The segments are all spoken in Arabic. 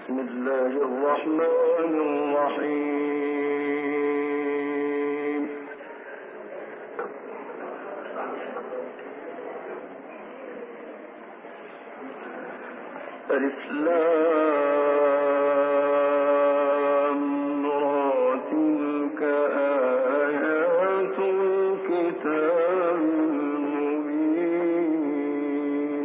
بسم الله الرحمن الرحيم. الإسلام تلك آيات الكتاب المبين.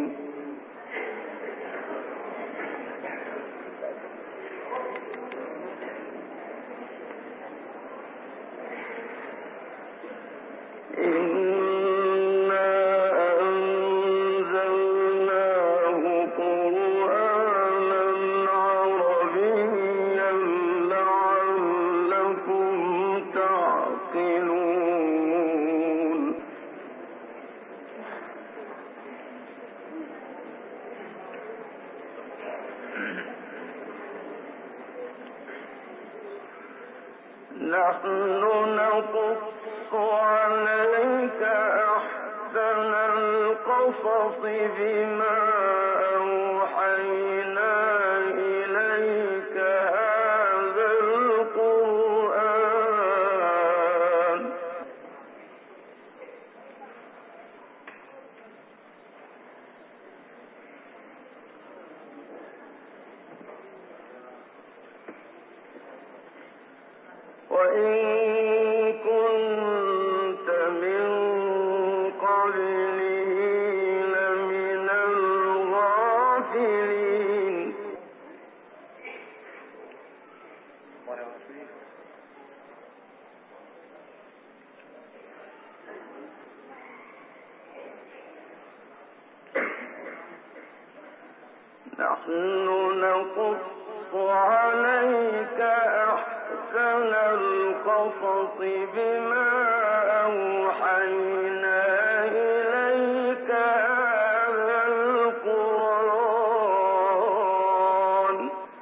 نحن نقص عليك أحسن القصص بما أوحينا إليك هذا القرآن وإن كنت من قبله لمن الغافلين. نحن نقص عليك أحسن القصص بما أوحينا إليك هذا القرآن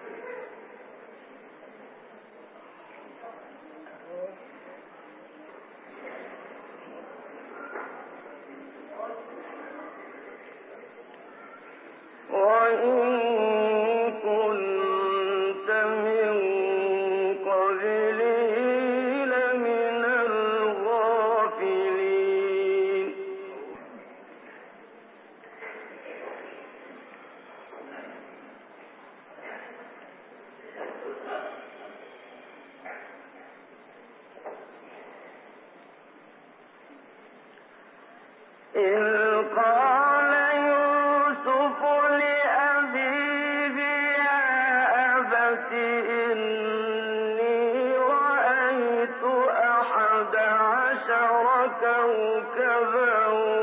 وإن كنت من قبله لمن الغافلين. إذ قال يوسف لأبيه يا أبت إني رأيت 11 كوكبا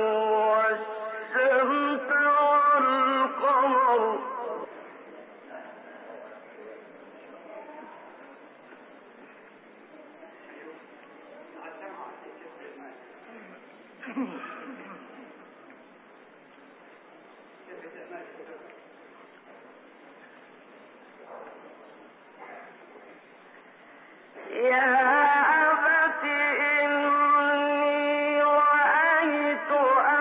والشمس والقمر يا أبت إني رأيت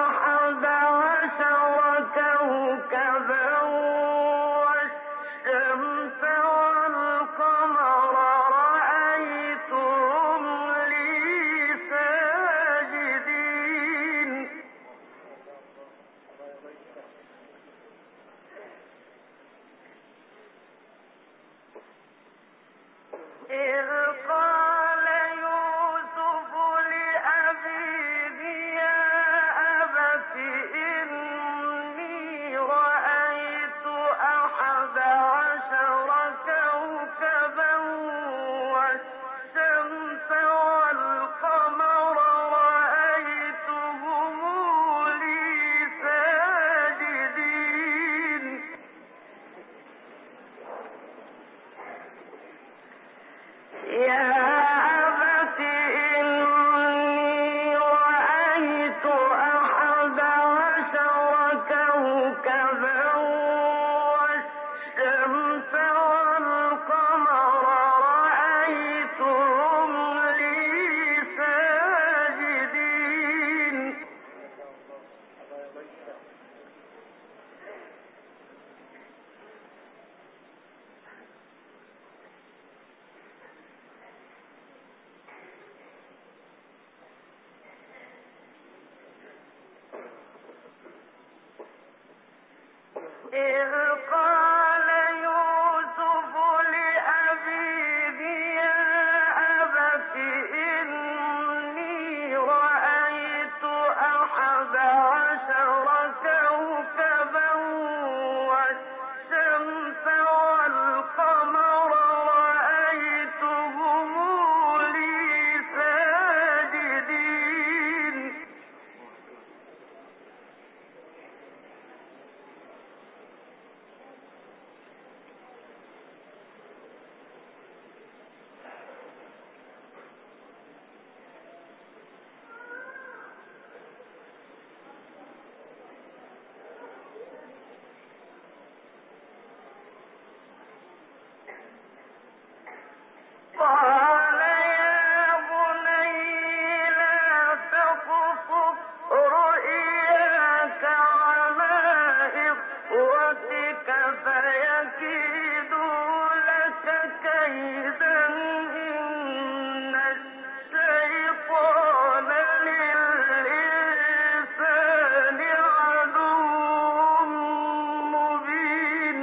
11 كوكبا والشمس والقمر رأيتهم لي ساجدين. إذ قال يوسف لأبيه يا أبت إني رأيت 11 كوكبا والشمس والقمر رأيتهم لي ساجدين قال يا بني لا تقصص رؤياك على إخوتك فيكيدوا لك كيدا إن الشيطان للإنسان عدو مبين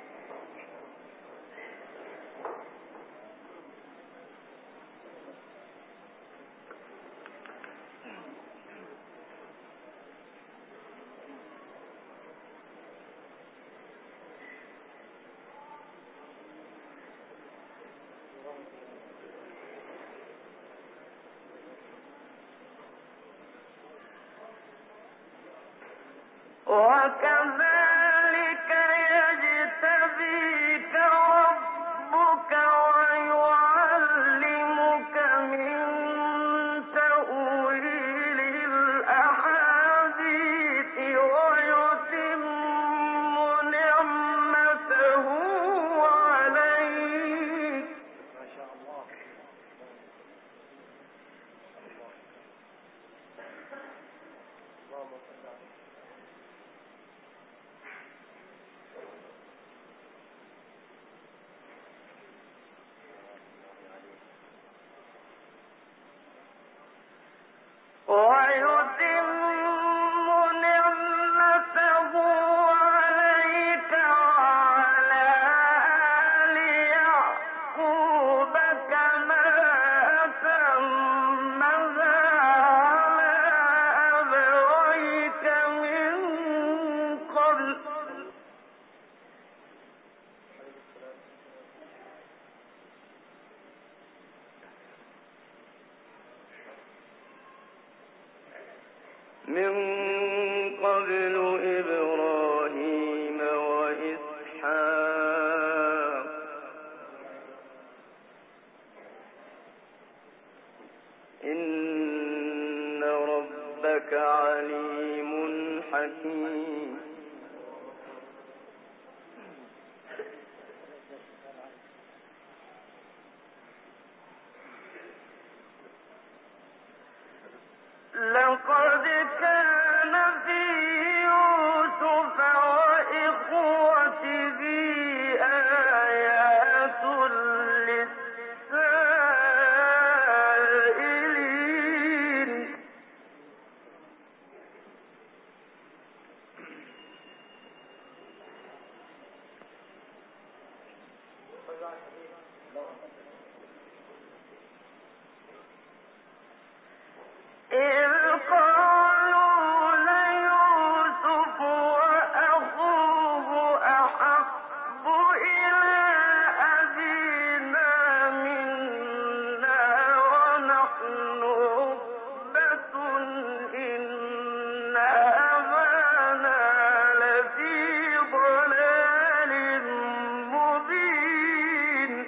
وكذلك يجتبيك ربك ويعلمك من تأويل الأحاديث ويتم نعمته عليك ويتم نعمته عليك وعلى آل يعقوب كما أتمها على أبويك من قبل إبراهيم وإسحاق إن ربك عليم حكيم لقد كان في يوسف وإخوته آيات للسائلين إذ قالوا ليوسف وأخوه أحب إلى أبينا منا ونحن عصبة إن أبانا لفي ضلال مبين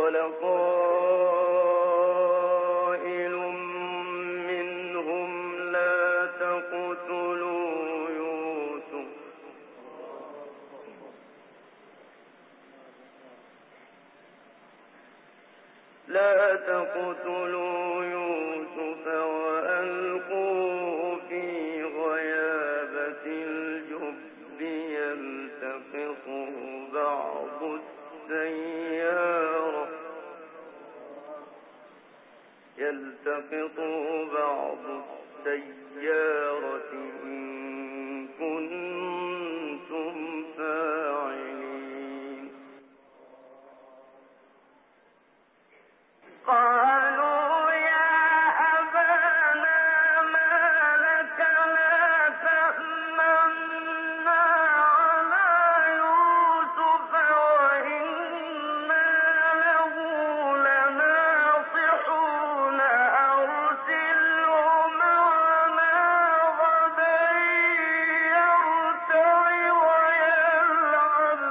قائل منهم لا تقتلوا يوسف وألقوه في غيابة الجب يلتقطه بعض السيارة إن كنتم فاعلين قالوا يا أبانا ما لك لا تأمنا على يوسف وإنا له لناصحون أرسله معنا غدا يرتع ويلعب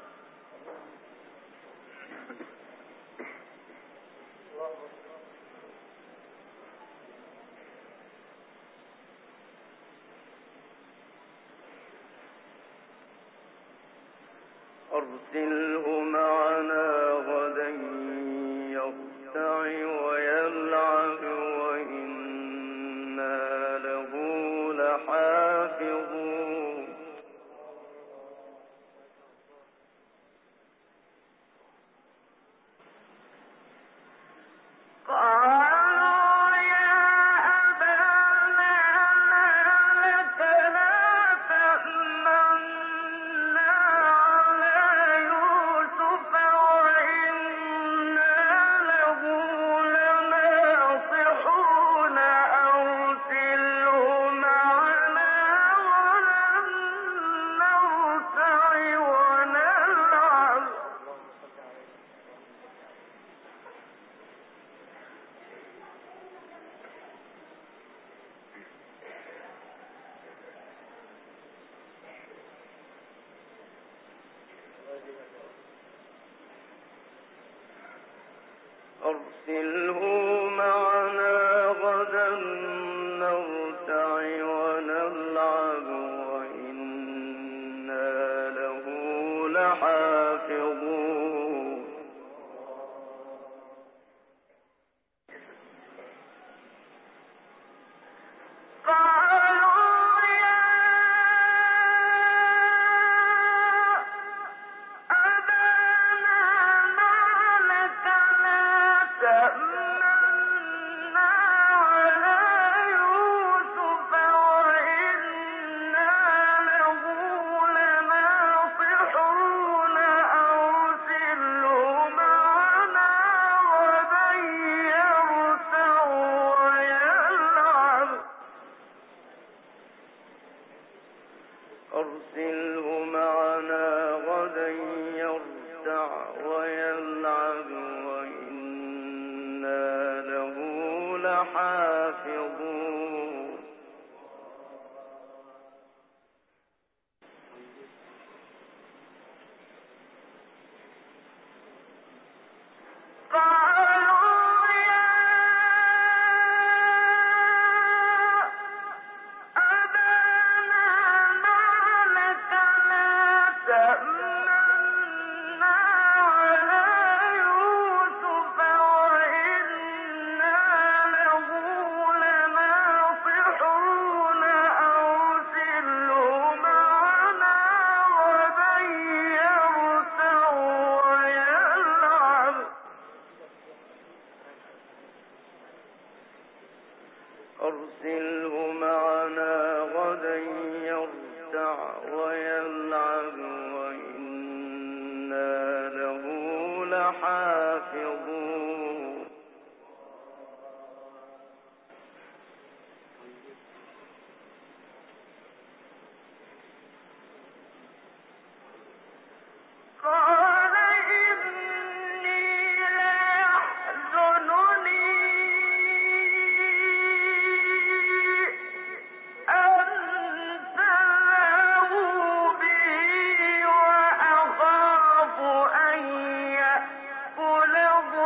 أرسله معنا غدا يرتع ويلعب وإنا له لحافظون قالوا يا أبانا ما لك لا تأمنا على يوسف وإنا له لناصحون أرسله معنا ولن نرتع ونلعب أرسله معنا غدا نرتع ونلعب وإنا له لحافظون قالوا يا أبانا ما لك لا تأمنا على يوسف وإنا له لناصحون أرسله معنا غدا يرتع ويلعب أرسله معنا غدا يرتع ويلعب وإنا له لحافظون قالوا يا أبانا ما لك لا تأمنا على يوسف وإنا له لناصحون أرسله معنا غدا يرتع ويلعب أرسله معنا غدا يرتع ويلعب وإنا له لحافظون قال إني ليحزنني أن تذهبوا به وأخاف أن يأكله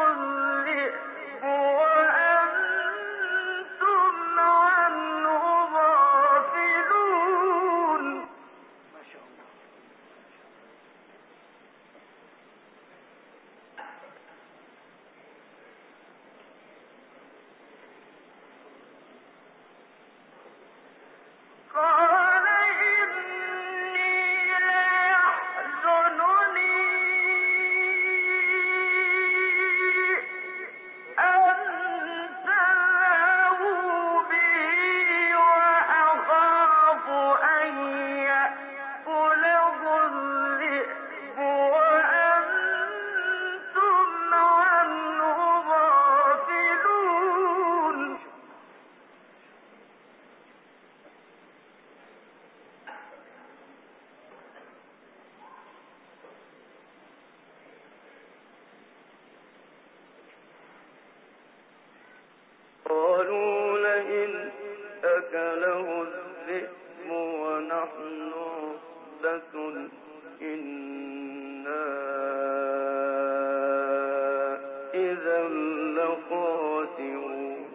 إنا إذا لخاسرون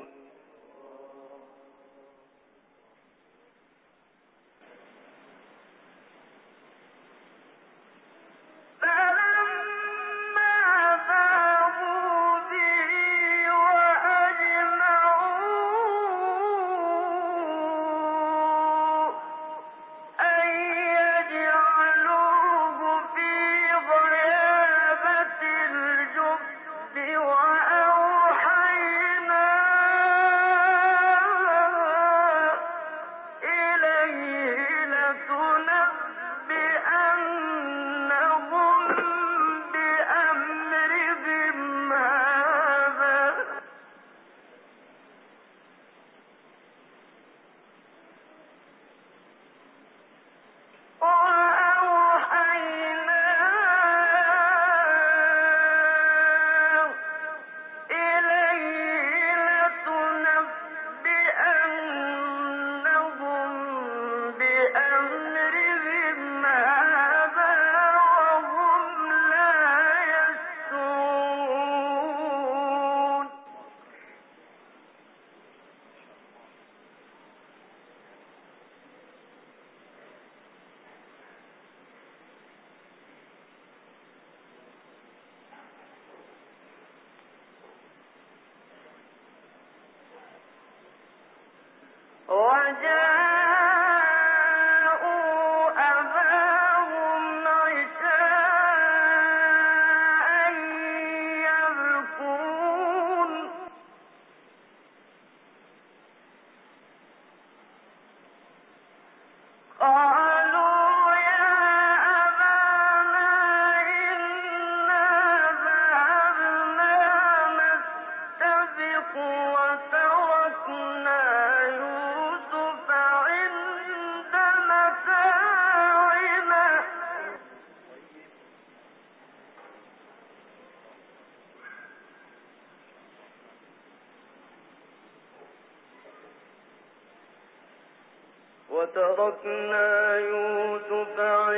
وتركنا يوسف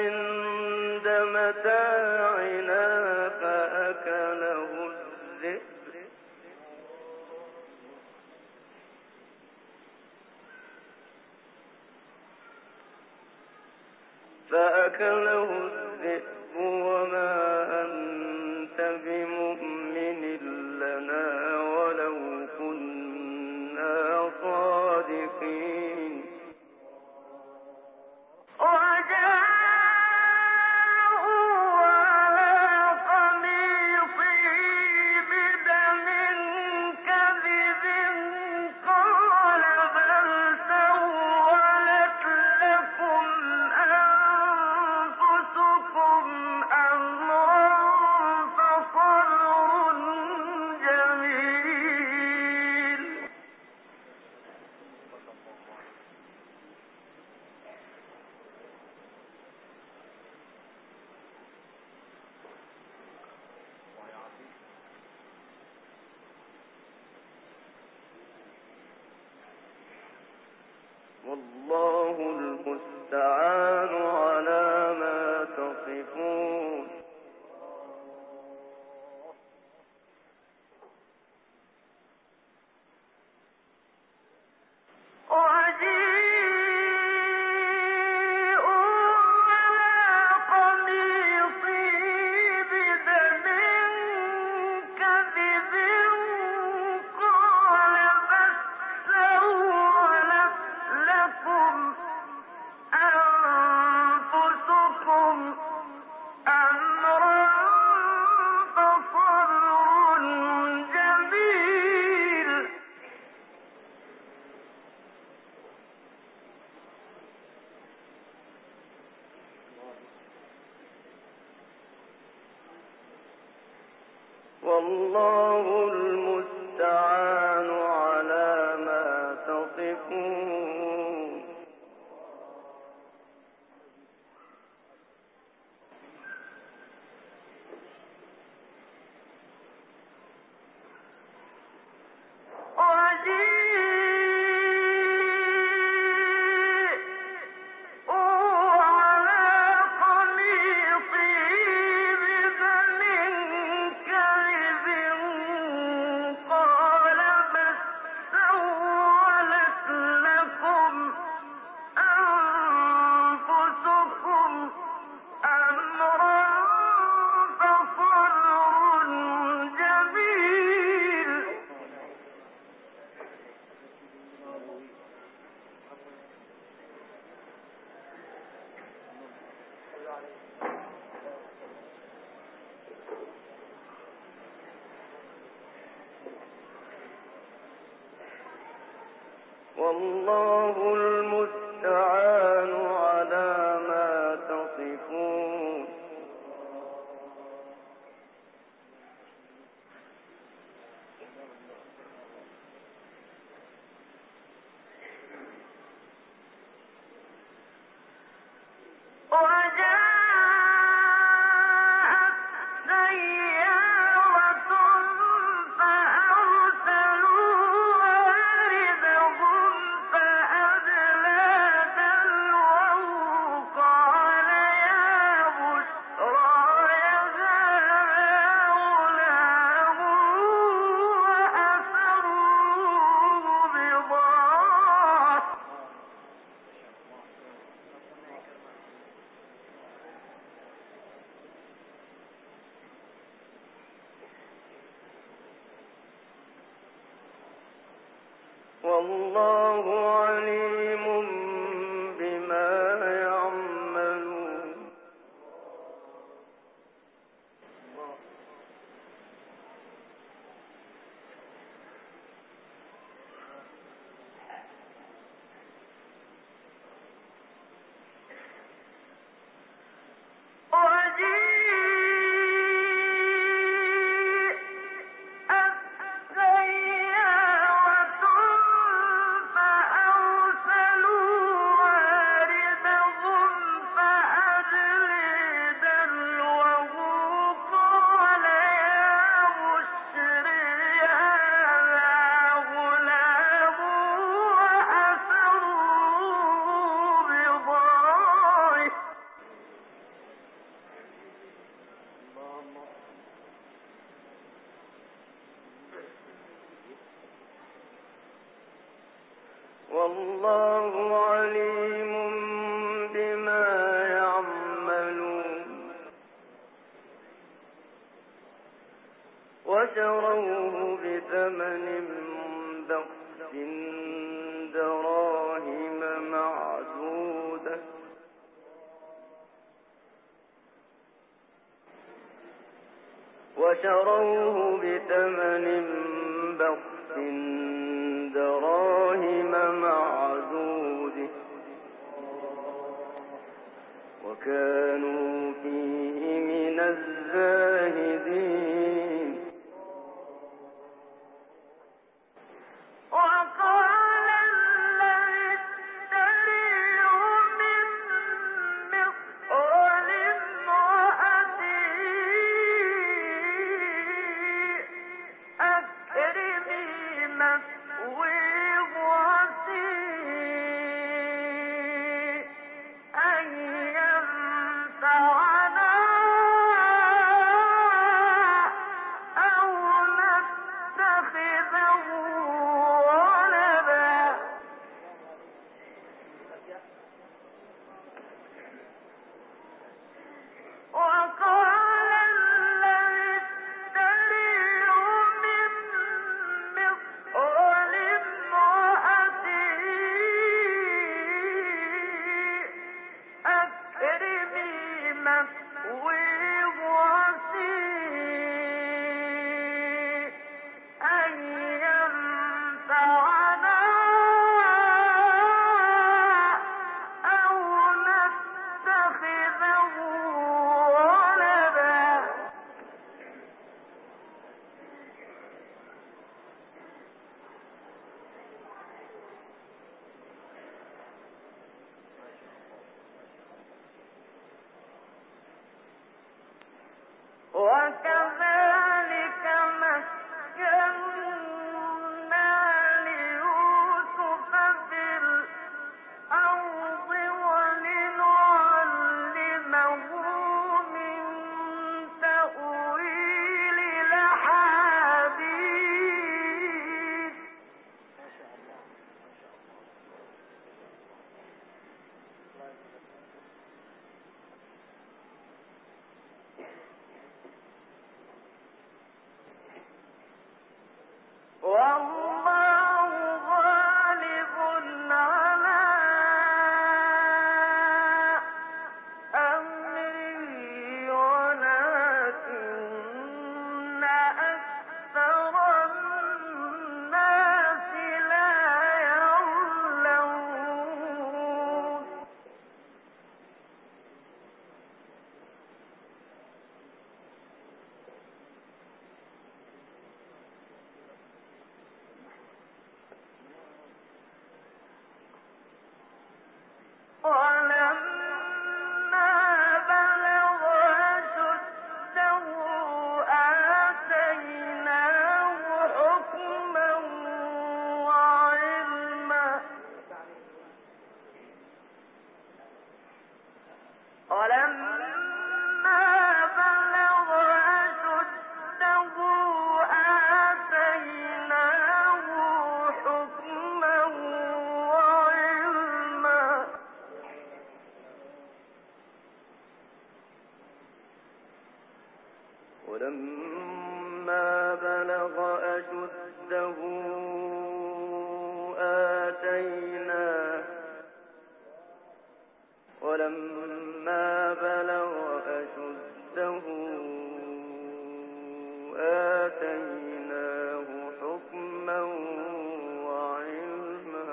عند متاعنا فأكله الذئب وما أنت بمؤمن لنا ولو كنا صادقين والله المستعان على ما تصفون والله المستعان على ما تصفون والله المستعان على ما تصفون والله عليم بما يعملون والله عليم بما يعملون وشروه بثمن بخس دراهم معدودة وكانوا فيه من الزاهدين وقال الذي اشتريه من مصر لامرأته أكرمي مثويه وعسيه أن ينفعنا أو نتخذه ولدا وقال الذي اشتريه من مصر لامرأته أكرمي مثويه وعسيه أن ينفعنا أو نتخذه ولدا وكذلك مكنا ليوسف في الأرض ولنعلمه من تأويل الأحاديث بلغ أشده ولما بلغ أشده آتيناه حكما وعلما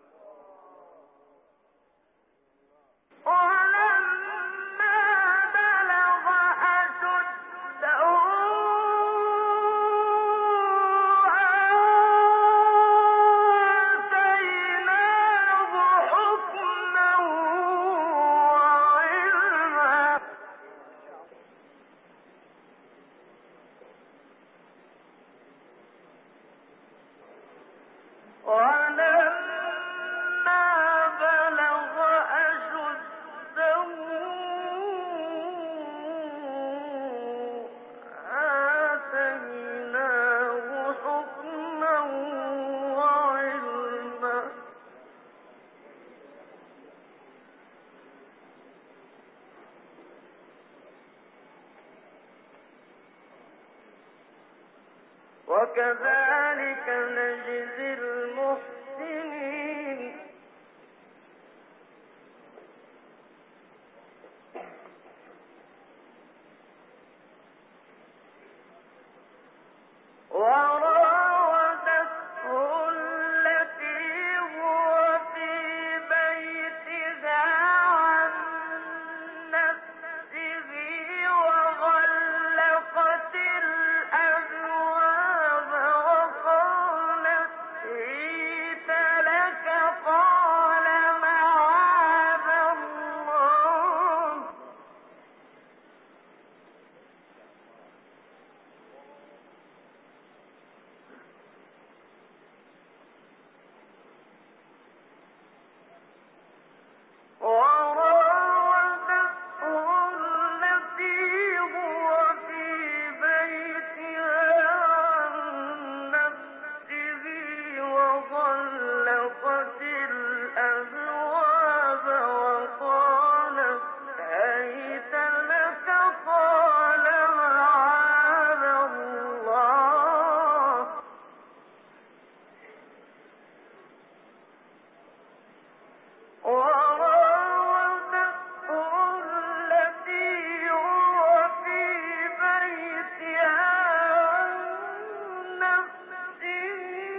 وكذلك نجزي المحسنين وراودته التي هو في بيتها عن نفسه وغلقت الأبواب وقالت هيت لك قال معاذ الله وراودته التي هو في بيتها عن نفسه وغلقت الأبواب وقالت هيت لك قال معاذ الله وراودته التي هو في بيتها عن نفسه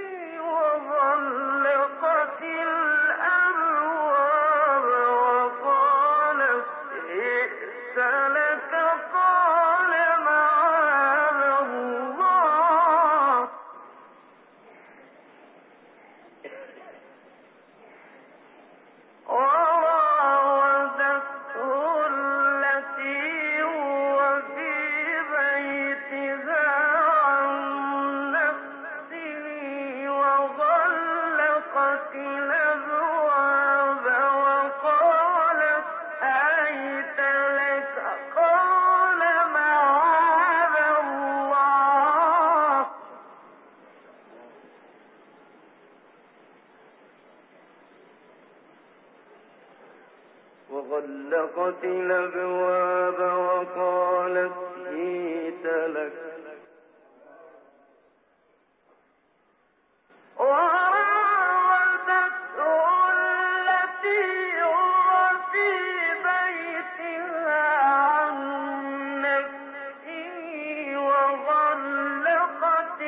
وغلقت الأبواب وقالت ائت لك قال معاذ الله وراودته التي هو في بيتها عن نفسه وغلقت الأبواب وقالت هيت لك قال معاذ الله وغلقت الأبواب وقالت هيت لك وراودته التي هو في بيتها عن نفسه وغلقت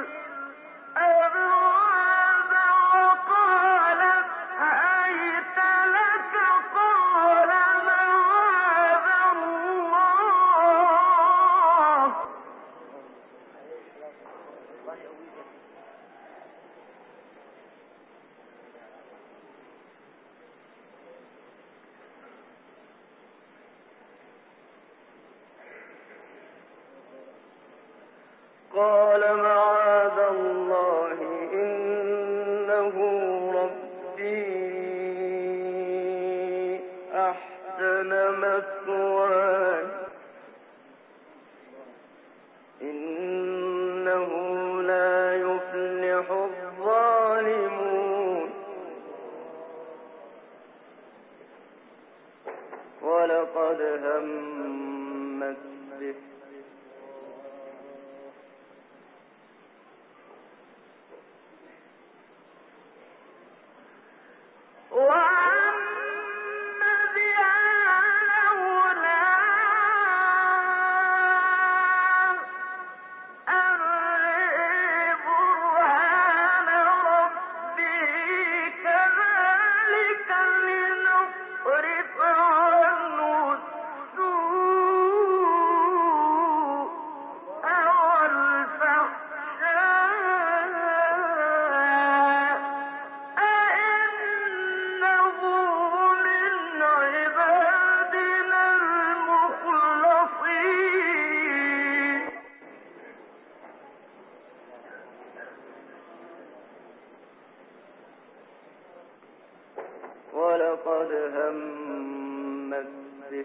الأبواب وقالت هيت لك قال معاذ الله قال معاذ الله إنه ربي أحسن مثواي إنه لا يفلح الظالمون ولقد همت به ولقد همت به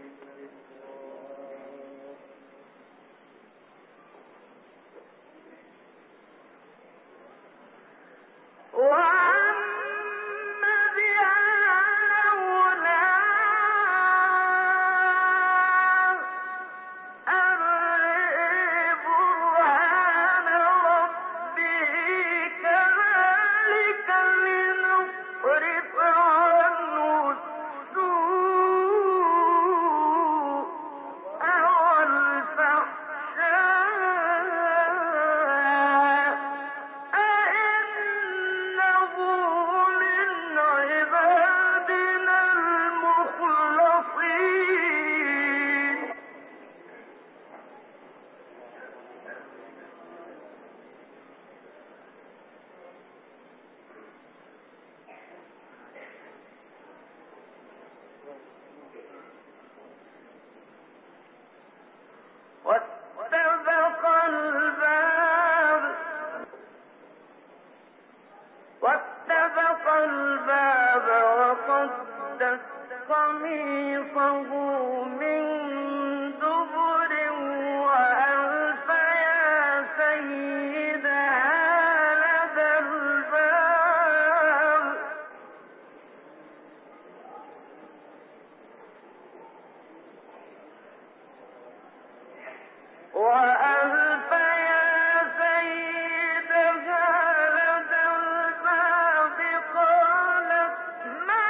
واستبق الباب وقدت قميصه من دبر وألف يا سيدها لدى الباب وألف يا سيدها لدى الباب قالت ما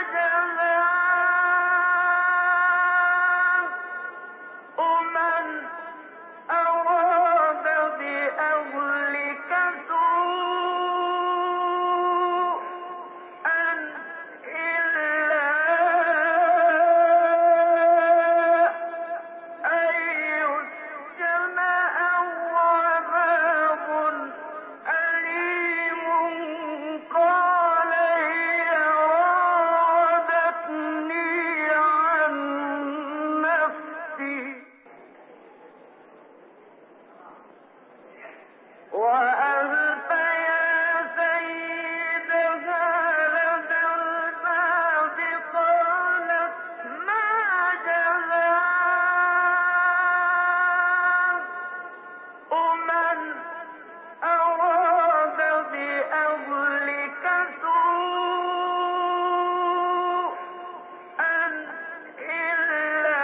جزاء من أراد بأهلك سوءا إلا أن يسجن أو عذاب أليم قال هي راودتني عن نفسي وألف يا سيدها لدى الباب قالت ما جزاء من أراد بأهلك سوءا إلا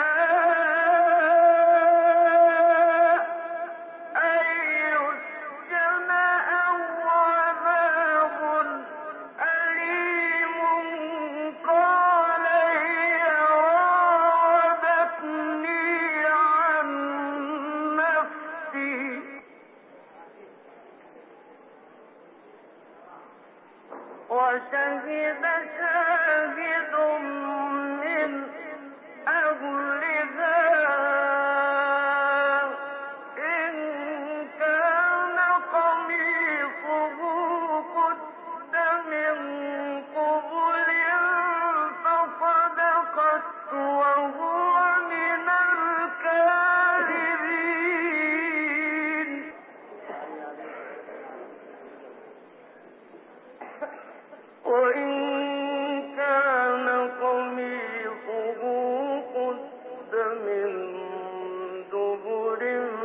أن يسجن أو عذاب أليم قال هي راودتني عن نفسي وشهد شاهد من أهلها إن كان قميصه قد من قبل فصدقت وهو من الكاذبين وإن كان قميصه قد من دبر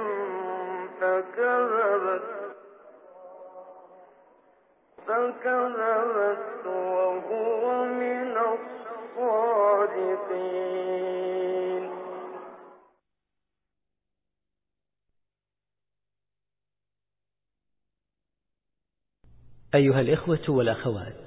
فكذبت وهو من الصادقين أيها الإخوة والأخوات،